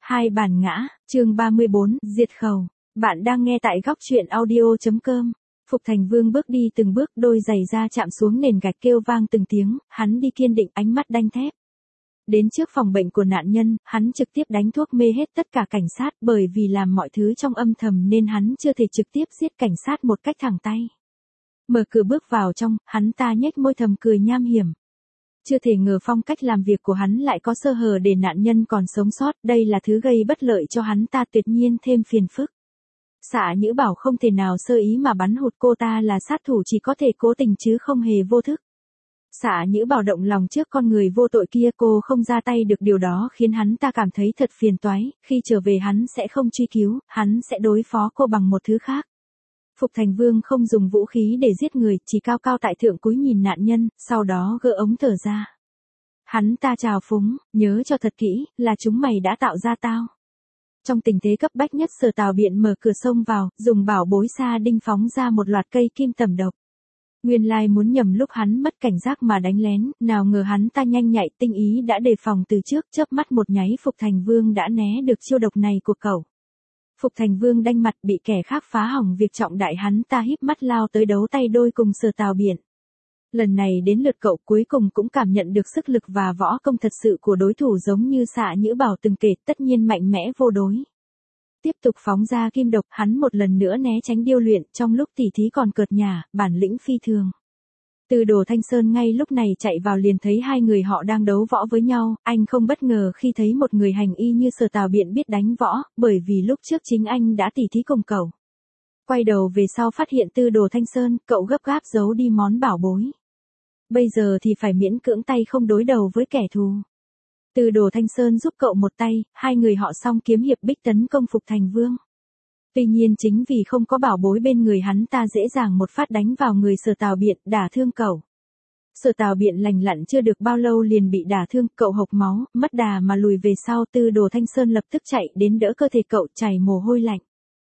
Hai bản ngã, chương 34, diệt khẩu. Bạn đang nghe tại góc truyện audio.com. Phục Thành Vương bước đi từng bước, đôi giày da chạm xuống nền gạch kêu vang từng tiếng, hắn đi kiên định, ánh mắt đanh thép. Đến trước phòng bệnh của nạn nhân, hắn trực tiếp đánh thuốc mê hết tất cả cảnh sát, bởi vì làm mọi thứ trong âm thầm nên hắn chưa thể trực tiếp giết cảnh sát một cách thẳng tay. Mở cửa bước vào trong, hắn ta nhếch môi thầm cười nham hiểm. Chưa thể ngờ phong cách làm việc của hắn lại có sơ hở để nạn nhân còn sống sót, đây là thứ gây bất lợi cho hắn ta, tuyệt nhiên thêm phiền phức. Xạ Nhữ Bảo không thể nào sơ ý mà bắn hụt cô ta, là sát thủ chỉ có thể cố tình chứ không hề vô thức. Xạ Nhữ Bảo động lòng trước con người vô tội kia, cô không ra tay được, điều đó khiến hắn ta cảm thấy thật phiền toái, khi trở về hắn sẽ không truy cứu, hắn sẽ đối phó cô bằng một thứ khác. Phục Thành Vương không dùng vũ khí để giết người, chỉ cao cao tại thượng cúi nhìn nạn nhân, sau đó gỡ ống thở ra. Hắn ta trào phúng, nhớ cho thật kỹ, là chúng mày đã tạo ra tao. Trong tình thế cấp bách nhất, Sở Tào Biện mở cửa xông vào, dùng bảo bối sa đinh phóng ra một loạt cây kim tẩm độc. Nguyên lai muốn nhầm lúc hắn mất cảnh giác mà đánh lén, nào ngờ hắn ta nhanh nhạy tinh ý đã đề phòng từ trước, chớp mắt một nháy Phục Thành Vương đã né được chiêu độc này của cậu. Phục Thành Vương đanh mặt, bị kẻ khác phá hỏng việc trọng đại, hắn ta híp mắt lao tới đấu tay đôi cùng Sở Tào Biện. Lần này đến lượt cậu cuối cùng cũng cảm nhận được sức lực và võ công thật sự của đối thủ, giống như Xạ Nhữ Bảo từng kể, tất nhiên mạnh mẽ vô đối. Tiếp tục phóng ra kim độc, hắn một lần nữa né tránh điêu luyện, trong lúc tỉ thí còn cợt nhả, bản lĩnh phi thường. Từ Đồ Thanh Sơn ngay lúc này chạy vào liền thấy hai người họ đang đấu võ với nhau, anh không bất ngờ khi thấy một người hành y như Sở Tào Biện biết đánh võ, bởi vì lúc trước chính anh đã tỉ thí cùng cậu. Quay đầu về sau phát hiện Từ Đồ Thanh Sơn, cậu gấp gáp giấu đi món bảo bối. Bây giờ thì phải miễn cưỡng tay không đối đầu với kẻ thù. Từ Đồ Thanh Sơn giúp cậu một tay, hai người họ song kiếm hiệp bích tấn công Phục Thành Vương. Tuy nhiên chính vì không có bảo bối bên người, hắn ta dễ dàng một phát đánh vào người Sở Tào Biện, đả thương cậu. Sở Tào Biện lành lặn chưa được bao lâu liền bị đả thương, cậu hộc máu, mất đà mà lùi về sau. Từ Đồ Thanh Sơn lập tức chạy đến đỡ cơ thể cậu, chảy mồ hôi lạnh.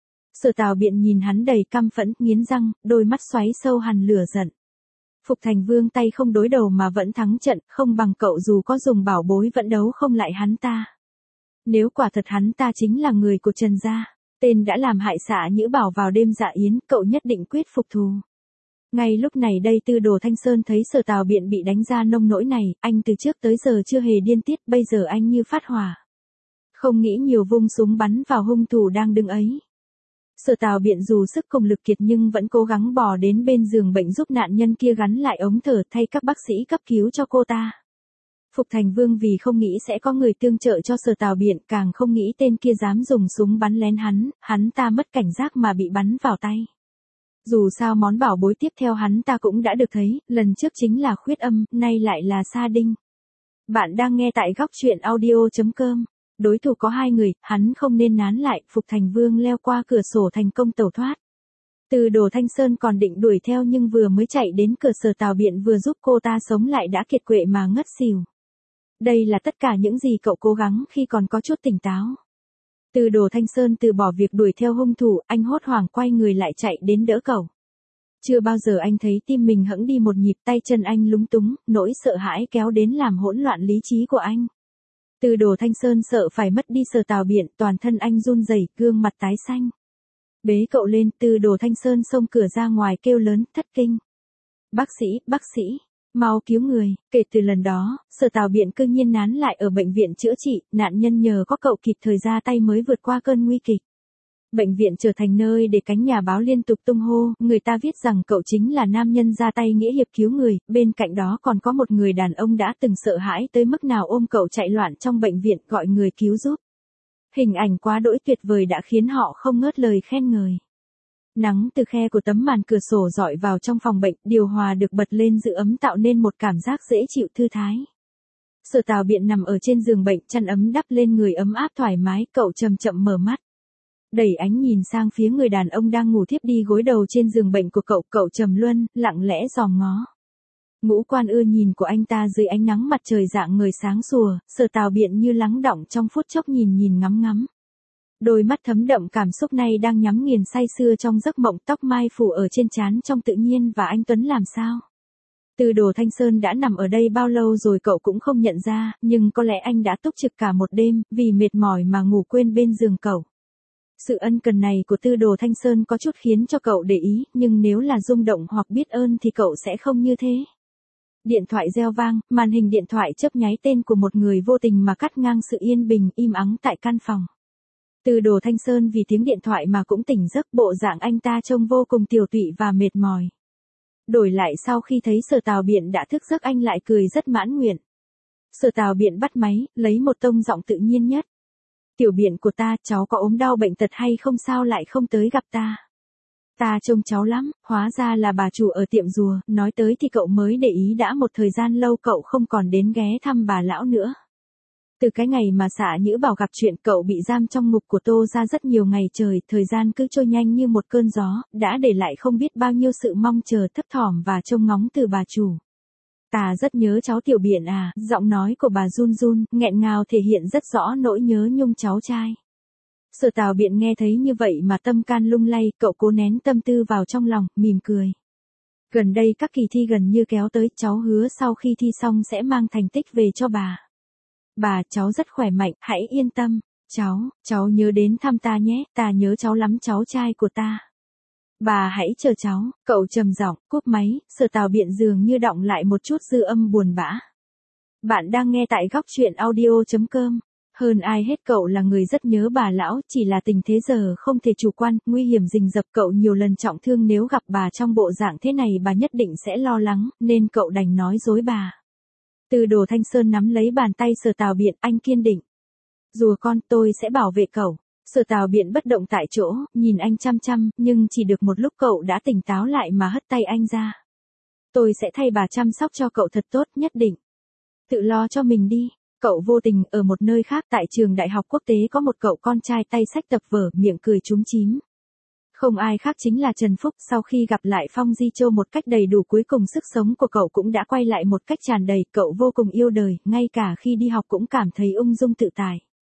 Sở Tào Biện nhìn hắn đầy căm phẫn, nghiến răng, đôi mắt xoáy sâu hằn lửa giận. Phục Thành Vương tay không đối đầu mà vẫn thắng trận, không bằng cậu, dù có dùng bảo bối vẫn đấu không lại hắn ta. Nếu quả thật hắn ta chính là người của Trần gia, tên đã làm hại Xạ Nhữ Bảo vào đêm dạ yến, cậu nhất định quyết phục thù. Ngay lúc này đây, Từ Đồ Thanh Sơn thấy Sở Tào Biện bị đánh ra nông nỗi này, anh từ trước tới giờ chưa hề điên tiết, bây giờ anh như phát hỏa. Không nghĩ nhiều, vung súng bắn vào hung thủ đang đứng ấy. Sở Tào Biện dù sức cùng lực kiệt nhưng vẫn cố gắng bò đến bên giường bệnh giúp nạn nhân kia gắn lại ống thở, thay các bác sĩ cấp cứu cho cô ta. Phục Thành Vương vì không nghĩ sẽ có người tương trợ cho Sở Tào Biện, càng không nghĩ tên kia dám dùng súng bắn lén hắn ta mất cảnh giác mà bị bắn vào tay. Dù sao món bảo bối tiếp theo hắn ta cũng đã được thấy, lần trước chính là khuyết âm, nay lại là sa đinh. Bạn đang nghe tại góc truyện audio.com. Đối thủ có hai người, hắn không nên nán lại, Phục Thành Vương leo qua cửa sổ thành công tẩu thoát. Từ Đồ Thanh Sơn còn định đuổi theo nhưng vừa mới chạy đến cửa, Sở Tào Biện vừa giúp cô ta sống lại đã kiệt quệ mà ngất xỉu. Đây là tất cả những gì cậu cố gắng khi còn có chút tỉnh táo. Từ Đồ Thanh Sơn từ bỏ việc đuổi theo hung thủ, anh hốt hoảng quay người lại chạy đến đỡ cậu. Chưa bao giờ anh thấy tim mình hững đi một nhịp, tay chân anh lúng túng, nỗi sợ hãi kéo đến làm hỗn loạn lý trí của anh. Từ Đồ Thanh Sơn sợ phải mất đi Sở Tào Biện, toàn thân anh run rẩy, gương mặt tái xanh. Bế cậu lên, Từ Đồ Thanh Sơn xông cửa ra ngoài kêu lớn, thất kinh. Bác sĩ, mau cứu người. Kể từ lần đó, Sở Tào Biện cư nhiên nán lại ở bệnh viện chữa trị, nạn nhân nhờ có cậu kịp thời ra tay mới vượt qua cơn nguy kịch. Bệnh viện trở thành nơi để cánh nhà báo liên tục tung hô, người ta viết rằng cậu chính là nam nhân ra tay nghĩa hiệp cứu người, bên cạnh đó còn có một người đàn ông đã từng sợ hãi tới mức nào ôm cậu chạy loạn trong bệnh viện gọi người cứu giúp. Hình ảnh quá đỗi tuyệt vời đã khiến họ không ngớt lời khen ngợi. Nắng từ khe của tấm màn cửa sổ rọi vào trong phòng bệnh, điều hòa được bật lên giữ ấm tạo nên một cảm giác dễ chịu thư thái. Sở Tào Biện nằm ở trên giường bệnh, chăn ấm đắp lên người ấm áp thoải mái, cậu chậm chậm mở mắt. Đẩy ánh nhìn sang phía người đàn ông đang ngủ thiếp đi gối đầu trên giường bệnh của cậu trầm luân, lặng lẽ dòm ngó. Ngũ quan ưa nhìn của anh ta dưới ánh nắng mặt trời rạng ngời sáng sủa, Sở Tào Biện như lắng đọng trong phút chốc, nhìn ngắm. Đôi mắt thấm đậm cảm xúc này đang nhắm nghiền say sưa trong giấc mộng, tóc mai phủ ở trên trán trông tự nhiên và anh tuấn làm sao. Từ Đồ Thanh Sơn đã nằm ở đây bao lâu rồi cậu cũng không nhận ra, nhưng có lẽ anh đã túc trực cả một đêm, vì mệt mỏi mà ngủ quên bên giường cậu. Sự ân cần này của Từ Đồ Thanh Sơn có chút khiến cho cậu để ý, nhưng nếu là rung động hoặc biết ơn thì cậu sẽ không như thế. Điện thoại reo vang, màn hình điện thoại chớp nháy tên của một người vô tình mà cắt ngang sự yên bình im ắng tại căn phòng. Từ Đồ Thanh Sơn vì tiếng điện thoại mà cũng tỉnh giấc, bộ dạng anh ta trông vô cùng tiều tụy và mệt mỏi. Đổi lại sau khi thấy Sở Tào Biện đã thức giấc anh lại cười rất mãn nguyện. Sở Tào Biện bắt máy, lấy một tông giọng tự nhiên nhất. Tiểu Biện của ta, cháu có ốm đau bệnh tật hay không sao lại không tới gặp ta? Ta trông cháu lắm, hóa ra là bà chủ ở tiệm rùa, nói tới thì cậu mới để ý đã một thời gian lâu cậu không còn đến ghé thăm bà lão nữa. Từ cái ngày mà Xạ Nhữ Bảo gặp chuyện cậu bị giam trong ngục của Tô ra rất nhiều ngày trời, thời gian cứ trôi nhanh như một cơn gió, đã để lại không biết bao nhiêu sự mong chờ thấp thỏm và trông ngóng từ bà chủ. Ta rất nhớ cháu Tiểu Biện à, giọng nói của bà run run, nghẹn ngào thể hiện rất rõ nỗi nhớ nhung cháu trai. Sở Tào Biện nghe thấy như vậy mà tâm can lung lay, cậu cố nén tâm tư vào trong lòng, mỉm cười. Gần đây các kỳ thi gần như kéo tới, cháu hứa sau khi thi xong sẽ mang thành tích về cho bà. Bà, cháu rất khỏe mạnh, hãy yên tâm. Cháu nhớ đến thăm ta nhé, ta nhớ cháu lắm cháu trai của ta. Bà hãy chờ cháu, cậu trầm giọng, cúp máy, Sở Tào Biện dường như đọng lại một chút dư âm buồn bã. Bạn đang nghe tại góc truyện audio.com. Hơn ai hết cậu là người rất nhớ bà lão, chỉ là tình thế giờ không thể chủ quan, nguy hiểm rình rập, cậu nhiều lần trọng thương, nếu gặp bà trong bộ dạng thế này bà nhất định sẽ lo lắng, nên cậu đành nói dối bà. Từ Đồ Thanh Sơn nắm lấy bàn tay Sở Tào Biện, anh kiên định. Rùa con, tôi sẽ bảo vệ cậu. Sở Tào Biện bất động tại chỗ, nhìn anh chăm chăm, nhưng chỉ được một lúc cậu đã tỉnh táo lại mà hất tay anh ra. Tôi sẽ thay bà chăm sóc cho cậu thật tốt, nhất định. Tự lo cho mình đi. Cậu vô tình, ở một nơi khác tại trường đại học quốc tế có một cậu con trai tay xách tập vở, miệng cười chúm chím. Không ai khác chính là Trần Phúc, sau khi gặp lại Phong Di Châu một cách đầy đủ cuối cùng sức sống của cậu cũng đã quay lại một cách tràn đầy, cậu vô cùng yêu đời, ngay cả khi đi học cũng cảm thấy ung dung tự tại.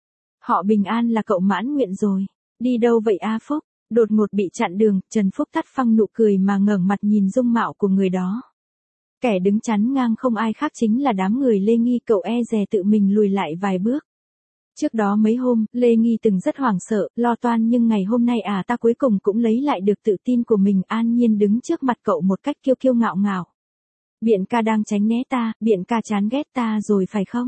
Họ bình an là cậu mãn nguyện rồi. Đi đâu vậy A Phúc? Đột ngột bị chặn đường, Trần Phúc tắt phăng nụ cười mà ngẩng mặt nhìn dung mạo của người đó. Kẻ đứng chắn ngang không ai khác chính là đám người Lê Nghi, cậu e dè tự mình lùi lại vài bước. Trước đó mấy hôm, Lê Nghi từng rất hoảng sợ, lo toan, nhưng ngày hôm nay ta cuối cùng cũng lấy lại được tự tin của mình, an nhiên đứng trước mặt cậu một cách kiêu kiêu ngạo ngạo. Biện ca đang tránh né ta, Biện ca chán ghét ta rồi phải không?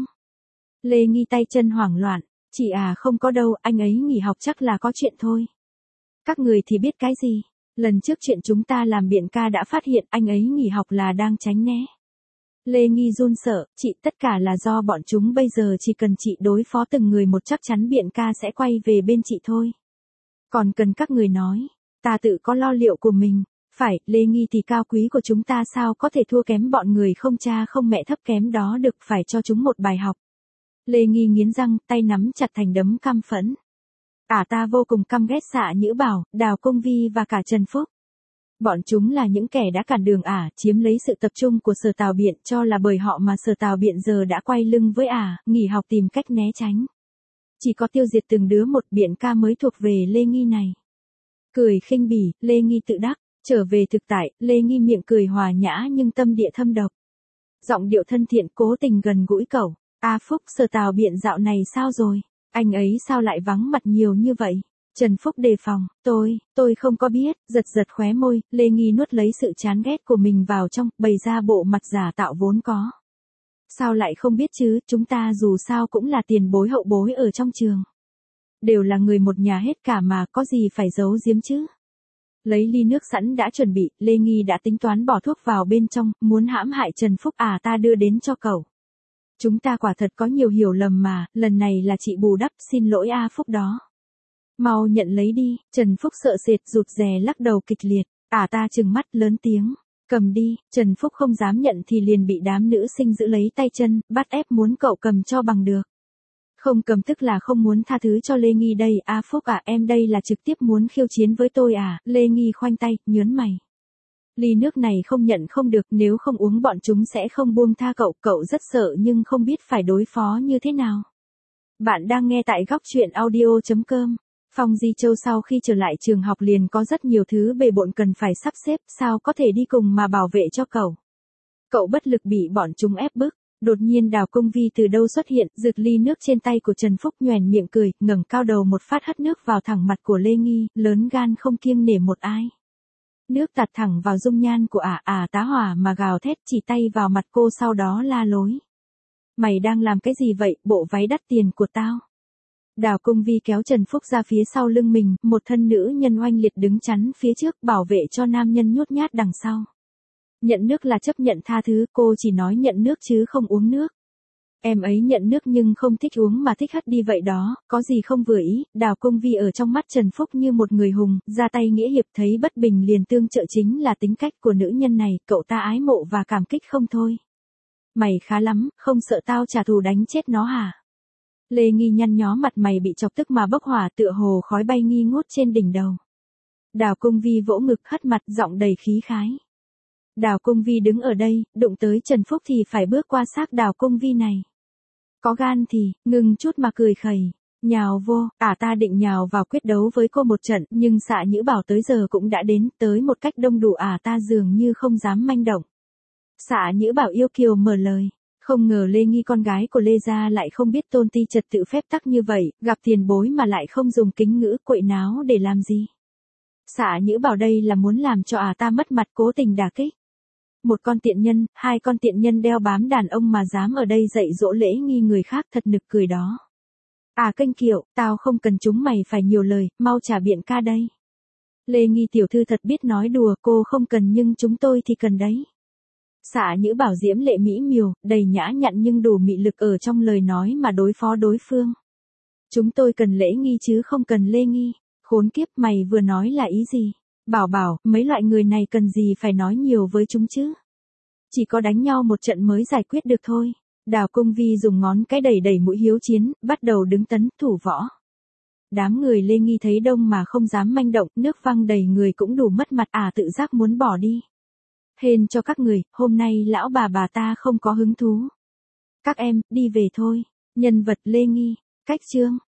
Lê Nghi tay chân hoảng loạn, chị không có đâu, anh ấy nghỉ học chắc là có chuyện thôi. Các người thì biết cái gì? Lần trước chuyện chúng ta làm Biện ca đã phát hiện anh ấy nghỉ học là đang tránh né. Lê Nghi run sợ, chị, tất cả là do bọn chúng, bây giờ chỉ cần chị đối phó từng người một chắc chắn Biện ca sẽ quay về bên chị thôi. Còn cần các người nói, ta tự có lo liệu của mình. Phải, Lê Nghi thì cao quý của chúng ta sao có thể thua kém bọn người không cha không mẹ thấp kém đó được, phải cho chúng một bài học. Lê Nghi nghiến răng, tay nắm chặt thành đấm căm phẫn. Ta vô cùng căm ghét Xạ Nhữ Bảo, Đào Công Vi và cả Trần Phúc. Bọn chúng là những kẻ đã cản đường chiếm lấy sự tập trung của Sở Tào Biện, cho là bởi họ mà Sở Tào Biện giờ đã quay lưng với nghỉ học tìm cách né tránh. Chỉ có tiêu diệt từng đứa một, Biện ca mới thuộc về Lê Nghi này. Cười khinh bỉ, Lê Nghi tự đắc, trở về thực tại, Lê Nghi miệng cười hòa nhã nhưng tâm địa thâm độc. Giọng điệu thân thiện cố tình gần gũi cậu. Phúc, Sở Tào Biện dạo này sao rồi? Anh ấy sao lại vắng mặt nhiều như vậy? Trần Phúc đề phòng, tôi không có biết, giật khóe môi, Lê Nghi nuốt lấy sự chán ghét của mình vào trong, bày ra bộ mặt giả tạo vốn có. Sao lại không biết chứ, chúng ta dù sao cũng là tiền bối hậu bối ở trong trường. Đều là người một nhà hết cả mà, có gì phải giấu giếm chứ. Lấy ly nước sẵn đã chuẩn bị, Lê Nghi đã tính toán bỏ thuốc vào bên trong, muốn hãm hại Trần Phúc. Ta đưa đến cho cậu. Chúng ta quả thật có nhiều hiểu lầm mà, lần này là chị bù đắp, xin lỗi Phúc đó. Mau nhận lấy đi, Trần Phúc sợ sệt rụt rè lắc đầu kịch liệt. Ta trừng mắt lớn tiếng, cầm đi, Trần Phúc không dám nhận thì liền bị đám nữ sinh giữ lấy tay chân, bắt ép muốn cậu cầm cho bằng được. Không cầm tức là không muốn tha thứ cho Lê Nghi đây. Phúc em đây là trực tiếp muốn khiêu chiến với tôi Lê Nghi khoanh tay, nhớn mày. Ly nước này không nhận không được, nếu không uống bọn chúng sẽ không buông tha cậu rất sợ nhưng không biết phải đối phó như thế nào. Bạn đang nghe tại góc truyện audio.com. Phong Di Châu sau khi trở lại trường học liền có rất nhiều thứ bề bộn cần phải sắp xếp, sao có thể đi cùng mà bảo vệ cho cậu. Cậu bất lực bị bọn chúng ép bức. Đột nhiên Đào Công Vi từ đâu xuất hiện, rực ly nước trên tay của Trần Phúc nhoẻn miệng cười, ngẩng cao đầu một phát hất nước vào thẳng mặt của Lê Nghi, lớn gan không kiêng nể một ai. Nước tạt thẳng vào dung nhan của tá hỏa mà gào thét, chỉ tay vào mặt cô sau đó la lối. Mày đang làm cái gì vậy, bộ váy đắt tiền của tao. Đào Công Vi kéo Trần Phúc ra phía sau lưng mình, một thân nữ nhân oanh liệt đứng chắn phía trước bảo vệ cho nam nhân nhút nhát đằng sau. Nhận nước là chấp nhận tha thứ, cô chỉ nói nhận nước chứ không uống nước. Em ấy nhận nước nhưng không thích uống mà thích hất đi vậy đó, có gì không vừa ý. Đào Công Vi ở trong mắt Trần Phúc như một người hùng, ra tay nghĩa hiệp, thấy bất bình liền tương trợ chính là tính cách của nữ nhân này, cậu ta ái mộ và cảm kích không thôi. Mày khá lắm, không sợ tao trả thù đánh chết nó hả? Lê Nghi nhăn nhó mặt mày bị chọc tức mà bốc hỏa, tựa hồ khói bay nghi ngút trên đỉnh đầu. Đào Công Vi vỗ ngực hất mặt, giọng đầy khí khái. Đào Công Vi đứng ở đây, đụng tới Trần Phúc thì phải bước qua xác Đào Công Vi này. Có gan thì, ngừng chút mà cười khẩy. Nhào vô, ta định nhào vào quyết đấu với cô một trận, nhưng Xạ Nhữ Bảo tới giờ cũng đã đến, tới một cách đông đủ, ta dường như không dám manh động. Xạ Nhữ Bảo yêu kiều mở lời. Không ngờ Lê Nghi con gái của Lê gia lại không biết tôn ti trật tự phép tắc như vậy, gặp tiền bối mà lại không dùng kính ngữ, quậy náo để làm gì. Xạ Nhữ Bảo đây là muốn làm cho ta mất mặt, cố tình đả kích. Một con tiện nhân, hai con tiện nhân đeo bám đàn ông mà dám ở đây dạy dỗ lễ nghi người khác, thật nực cười đó. Kênh Kiệu, tao không cần chúng mày phải nhiều lời, mau trả biện ca đây. Lê Nghi tiểu thư thật biết nói đùa, cô không cần nhưng chúng tôi thì cần đấy. Xạ Nhữ Bảo diễm lệ mỹ miều, đầy nhã nhặn nhưng đủ mị lực ở trong lời nói mà đối phó đối phương. Chúng tôi cần lễ nghi chứ không cần Lê Nghi. Khốn kiếp, mày vừa nói là ý gì? Bảo, mấy loại người này cần gì phải nói nhiều với chúng chứ? Chỉ có đánh nhau một trận mới giải quyết được thôi. Đào Công Vi dùng ngón cái đẩy mũi hiếu chiến, bắt đầu đứng tấn thủ võ. Đám người Lê Nghi thấy đông mà không dám manh động, nước văng đầy người cũng đủ mất mặt, tự giác muốn bỏ đi. Hên cho các người, hôm nay lão bà ta không có hứng thú. Các em, đi về thôi. Nhân vật Lê Nghi, cách chương.